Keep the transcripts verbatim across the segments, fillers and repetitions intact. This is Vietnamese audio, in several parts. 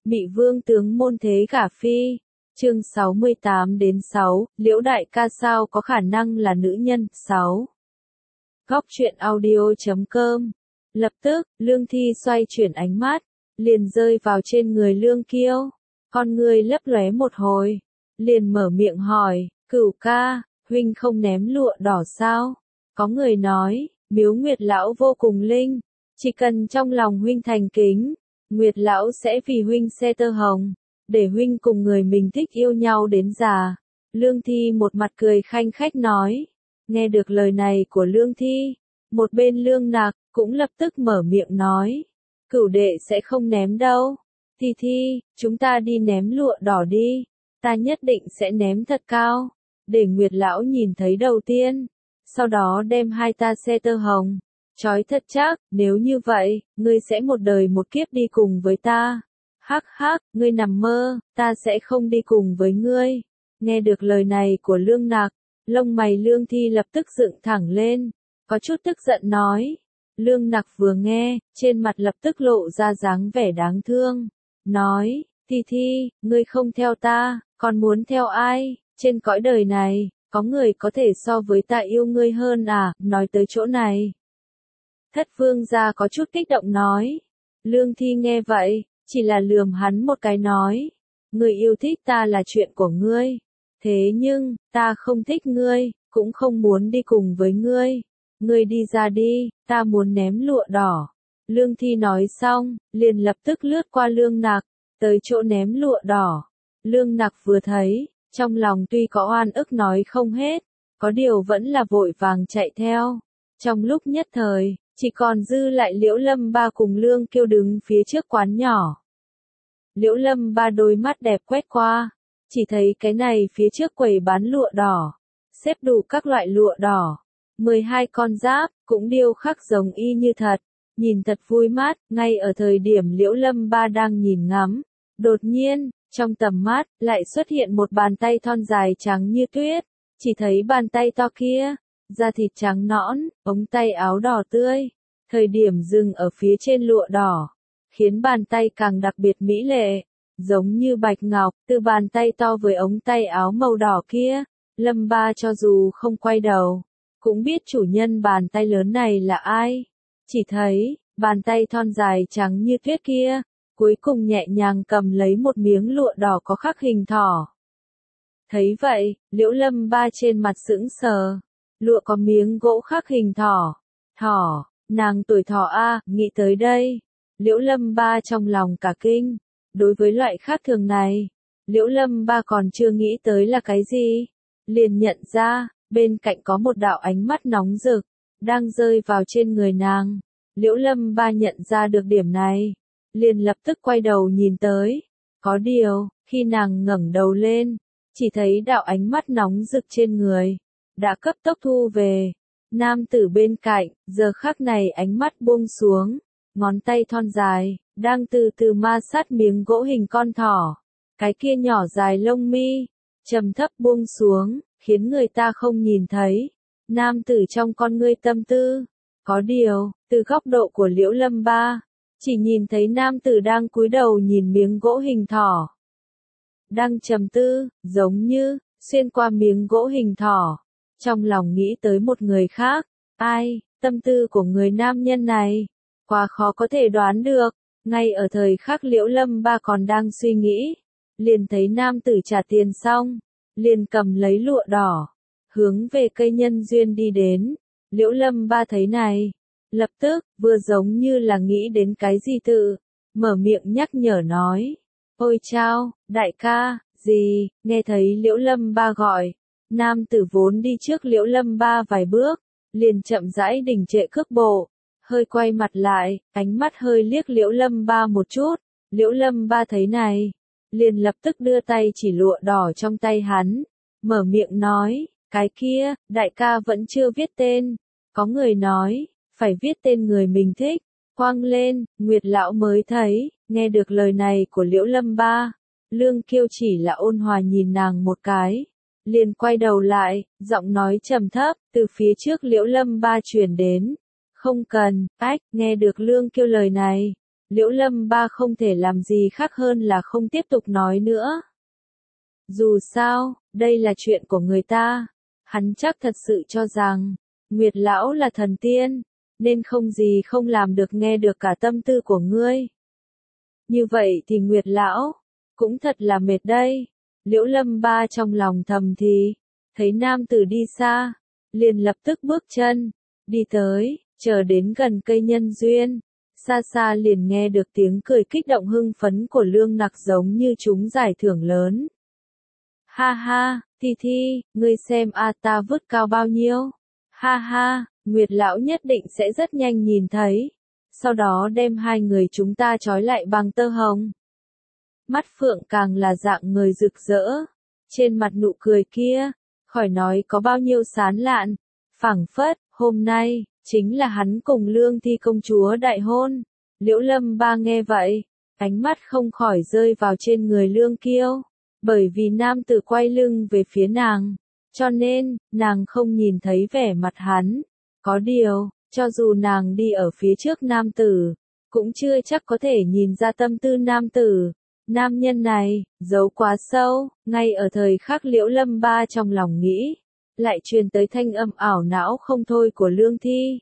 Mị vương tướng môn thế gả phi. Chương sáu mươi tám đến sáu, Liễu đại ca sao có khả năng là nữ nhân. sáu. Góc truyện audio chấm com. Lập tức, Lương Thi xoay chuyển ánh mắt, liền rơi vào trên người Lương Kiêu. Con người lấp lóe một hồi, liền mở miệng hỏi, Cửu ca, huynh không ném lụa đỏ sao? Có người nói, Miếu Nguyệt lão vô cùng linh, chỉ cần trong lòng huynh thành kính, Nguyệt lão sẽ vì huynh xe tơ hồng, để huynh cùng người mình thích yêu nhau đến già. Lương Thi một mặt cười khanh khách nói. Nghe được lời này của Lương Thi, một bên Lương Nặc cũng lập tức mở miệng nói, Cửu đệ sẽ không ném đâu. Thi Thi, chúng ta đi ném lụa đỏ đi, ta nhất định sẽ ném thật cao, để Nguyệt lão nhìn thấy đầu tiên, sau đó đem hai ta xe tơ hồng, trói thật chắc, nếu như vậy, ngươi sẽ một đời một kiếp đi cùng với ta. Hắc hắc, ngươi nằm mơ, ta sẽ không đi cùng với ngươi. Nghe được lời này của Lương Nặc, lông mày Lương Thi lập tức dựng thẳng lên, có chút tức giận nói. Lương Nặc vừa nghe, trên mặt lập tức lộ ra dáng vẻ đáng thương, nói, Thi Thi, ngươi không theo ta, còn muốn theo ai? Trên cõi đời này, có người có thể so với ta yêu ngươi hơn à? Nói tới chỗ này, Thất Vương gia có chút kích động nói. Lương Thi nghe vậy, chỉ là lườm hắn một cái nói, ngươi yêu thích ta là chuyện của ngươi, thế nhưng, ta không thích ngươi, cũng không muốn đi cùng với ngươi, ngươi đi ra đi, ta muốn ném lụa đỏ. Lương Thi nói xong, liền lập tức lướt qua Lương Nặc, tới chỗ ném lụa đỏ. Lương Nặc vừa thấy, trong lòng tuy có oan ức nói không hết, có điều vẫn là vội vàng chạy theo. Trong lúc nhất thời, chỉ còn dư lại Liễu Lâm Ba cùng Lương Kiêu đứng phía trước quán nhỏ. Liễu Lâm Ba đôi mắt đẹp quét qua, chỉ thấy cái này phía trước quầy bán lụa đỏ, xếp đủ các loại lụa đỏ, mười hai con giáp, cũng điêu khắc giống y như thật, nhìn thật vui mắt. Ngay ở thời điểm Liễu Lâm Ba đang nhìn ngắm, đột nhiên, trong tầm mắt, lại xuất hiện một bàn tay thon dài trắng như tuyết, chỉ thấy bàn tay to kia, da thịt trắng nõn, ống tay áo đỏ tươi, thời điểm dừng ở phía trên lụa đỏ, khiến bàn tay càng đặc biệt mỹ lệ, giống như bạch ngọc. Từ bàn tay to với ống tay áo màu đỏ kia, Lâm Ba cho dù không quay đầu, cũng biết chủ nhân bàn tay lớn này là ai. Chỉ thấy, bàn tay thon dài trắng như tuyết kia, cuối cùng nhẹ nhàng cầm lấy một miếng lụa đỏ có khắc hình thỏ. Thấy vậy, Liễu Lâm Ba trên mặt sững sờ, lụa có miếng gỗ khắc hình thỏ, thỏ, nàng tuổi thỏ a, nghĩ tới đây, Liễu Lâm Ba trong lòng cả kinh. Đối với loại khác thường này, Liễu Lâm Ba còn chưa nghĩ tới là cái gì, liền nhận ra, bên cạnh có một đạo ánh mắt nóng rực, đang rơi vào trên người nàng. Liễu Lâm Ba nhận ra được điểm này, liền lập tức quay đầu nhìn tới. Có điều, khi nàng ngẩng đầu lên, chỉ thấy đạo ánh mắt nóng rực trên người, đã cấp tốc thu về. Nam tử bên cạnh, giờ khắc này ánh mắt buông xuống, ngón tay thon dài, đang từ từ ma sát miếng gỗ hình con thỏ. Cái kia nhỏ dài lông mi, trầm thấp buông xuống, khiến người ta không nhìn thấy. Nam tử trong con ngươi tâm tư. Có điều, từ góc độ của Liễu Lâm Ba, chỉ nhìn thấy nam tử đang cúi đầu nhìn miếng gỗ hình thỏ. Đang trầm tư, giống như, xuyên qua miếng gỗ hình thỏ. Trong lòng nghĩ tới một người khác. Ai, tâm tư của người nam nhân này, quá khó có thể đoán được. Ngay ở thời khắc Liễu Lâm Ba còn đang suy nghĩ, liền thấy nam tử trả tiền xong, liền cầm lấy lụa đỏ, hướng về cây nhân duyên đi đến. Liễu Lâm Ba thấy này, lập tức, vừa giống như là nghĩ đến cái gì tự, mở miệng nhắc nhở nói, ôi chao, đại ca, gì, nghe thấy Liễu Lâm Ba gọi, nam tử vốn đi trước Liễu Lâm Ba vài bước, liền chậm rãi đình trệ cước bộ, hơi quay mặt lại, ánh mắt hơi liếc Liễu Lâm Ba một chút. Liễu Lâm Ba thấy này, liền lập tức đưa tay chỉ lụa đỏ trong tay hắn, mở miệng nói, cái kia, đại ca vẫn chưa viết tên. Có người nói, phải viết tên người mình thích. Quang lên, Nguyệt lão mới thấy. Nghe được lời này của Liễu Lâm Ba, Lương Kiêu chỉ là ôn hòa nhìn nàng một cái, liền quay đầu lại, giọng nói trầm thấp, từ phía trước Liễu Lâm Ba truyền đến. Không cần, ách, nghe được Lương Kiêu lời này, Liễu Lâm Ba không thể làm gì khác hơn là không tiếp tục nói nữa. Dù sao, đây là chuyện của người ta. Hắn chắc thật sự cho rằng, Nguyệt Lão là thần tiên, nên không gì không làm được nghe được cả tâm tư của ngươi. Như vậy thì Nguyệt Lão, cũng thật là mệt đây. Liễu Lâm Ba trong lòng thầm thì, thấy nam tử đi xa, liền lập tức bước chân, đi tới, chờ đến gần cây nhân duyên. Xa xa liền nghe được tiếng cười kích động hưng phấn của Lương Nặc giống như chúng giải thưởng lớn. Ha ha, Thi Thi, ngươi xem a ta vứt cao bao nhiêu. Ha ha, Nguyệt Lão nhất định sẽ rất nhanh nhìn thấy. Sau đó đem hai người chúng ta trói lại bằng tơ hồng. Mắt Phượng càng là dạng người rực rỡ. Trên mặt nụ cười kia, khỏi nói có bao nhiêu sán lạn. Phảng phất, hôm nay, chính là hắn cùng Lương Thi công chúa đại hôn. Liễu Lâm Ba nghe vậy, ánh mắt không khỏi rơi vào trên người Lương Kiêu. Bởi vì nam tử quay lưng về phía nàng, cho nên, nàng không nhìn thấy vẻ mặt hắn. Có điều, cho dù nàng đi ở phía trước nam tử, cũng chưa chắc có thể nhìn ra tâm tư nam tử. Nam nhân này, giấu quá sâu, ngay ở thời khắc Liễu Lâm Ba trong lòng nghĩ, lại truyền tới thanh âm ảo não không thôi của Lương Thi.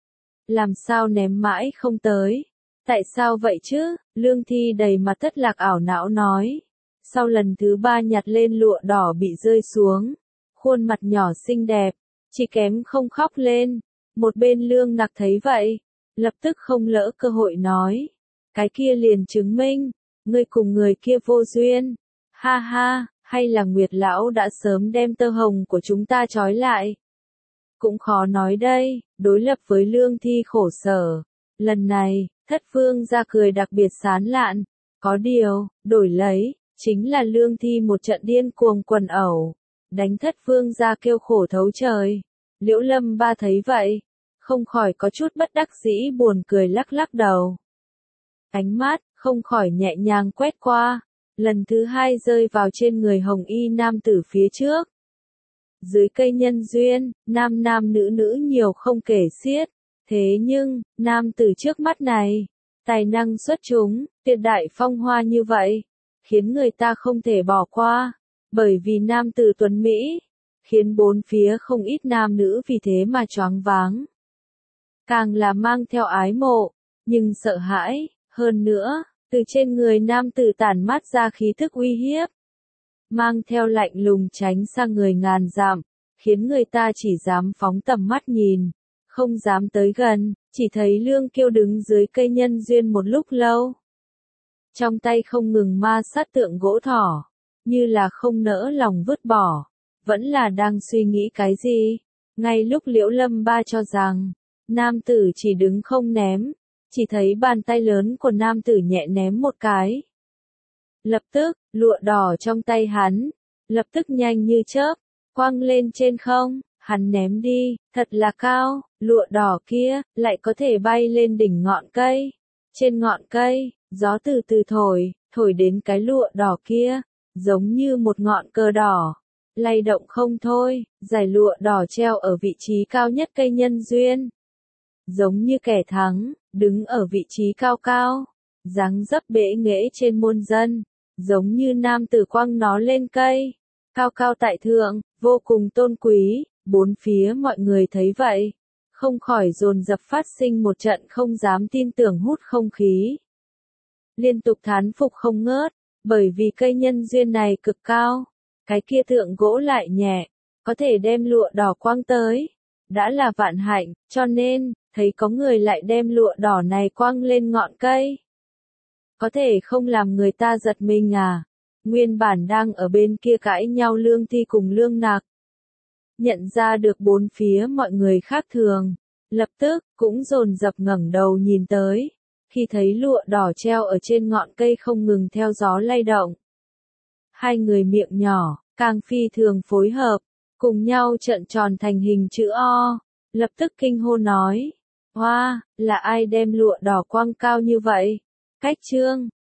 Làm sao ném mãi không tới? Tại sao vậy chứ? Lương Thi đầy mặt thất lạc ảo não nói. Sau lần thứ ba nhặt lên lụa đỏ bị rơi xuống, khuôn mặt nhỏ xinh đẹp, chỉ kém không khóc lên. Một bên Lương Nặc thấy vậy, lập tức không lỡ cơ hội nói. Cái kia liền chứng minh, ngươi cùng người kia vô duyên. Ha ha, hay là Nguyệt Lão đã sớm đem tơ hồng của chúng ta trói lại. Cũng khó nói đây, đối lập với Lương Thi khổ sở. Lần này, Thất Vương ra cười đặc biệt sán lạn. Có điều, đổi lấy, chính là Lương Thi một trận điên cuồng quần ẩu. Đánh Thất Vương ra kêu khổ thấu trời. Liễu Lâm Ba thấy vậy, không khỏi có chút bất đắc dĩ buồn cười lắc lắc đầu. Ánh mắt, không khỏi nhẹ nhàng quét qua, lần thứ hai rơi vào trên người hồng y nam tử phía trước. Dưới cây nhân duyên, nam nam nữ nữ nhiều không kể xiết, thế nhưng, nam tử trước mắt này, tài năng xuất chúng, tuyệt đại phong hoa như vậy, khiến người ta không thể bỏ qua, bởi vì nam tử tuấn Mỹ, khiến bốn phía không ít nam nữ vì thế mà choáng váng. Càng là mang theo ái mộ, nhưng sợ hãi, hơn nữa, từ trên người nam tử tản mát ra khí thức uy hiếp. Mang theo lạnh lùng tránh sang người ngàn dặm, khiến người ta chỉ dám phóng tầm mắt nhìn, không dám tới gần, chỉ thấy Lương Kiêu đứng dưới cây nhân duyên một lúc lâu. Trong tay không ngừng ma sát tượng gỗ thỏ, như là không nỡ lòng vứt bỏ, vẫn là đang suy nghĩ cái gì. Ngay lúc Liễu Lâm Ba cho rằng, nam tử chỉ đứng không ném, chỉ thấy bàn tay lớn của nam tử nhẹ ném một cái. Lập tức, lụa đỏ trong tay hắn, lập tức nhanh như chớp, quăng lên trên không, hắn ném đi, thật là cao, lụa đỏ kia, lại có thể bay lên đỉnh ngọn cây. Trên ngọn cây, gió từ từ thổi, thổi đến cái lụa đỏ kia, giống như một ngọn cờ đỏ, lay động không thôi, dải lụa đỏ treo ở vị trí cao nhất cây nhân duyên. Giống như kẻ thắng, đứng ở vị trí cao cao, dáng dấp bệ nghễ trên muôn dân, giống như nam tử quăng nó lên cây, cao cao tại thượng, vô cùng tôn quý. Bốn phía mọi người thấy vậy, không khỏi dồn dập phát sinh một trận không dám tin tưởng hút không khí. Liên tục thán phục không ngớt, bởi vì cây nhân duyên này cực cao, cái kia tượng gỗ lại nhẹ, có thể đem lụa đỏ quăng tới. Đã là vạn hạnh, cho nên, thấy có người lại đem lụa đỏ này quăng lên ngọn cây. Có thể không làm người ta giật mình à? Nguyên bản đang ở bên kia cãi nhau Lương Thi cùng Lương Nặc. Nhận ra được bốn phía mọi người khác thường, lập tức, cũng dồn dập ngẩng đầu nhìn tới, khi thấy lụa đỏ treo ở trên ngọn cây không ngừng theo gió lay động. Hai người miệng nhỏ, càng phi thường phối hợp, cùng nhau trợn tròn thành hình chữ O, lập tức kinh hô nói, hoa, wow, là ai đem lụa đỏ quăng cao như vậy? Cách trương,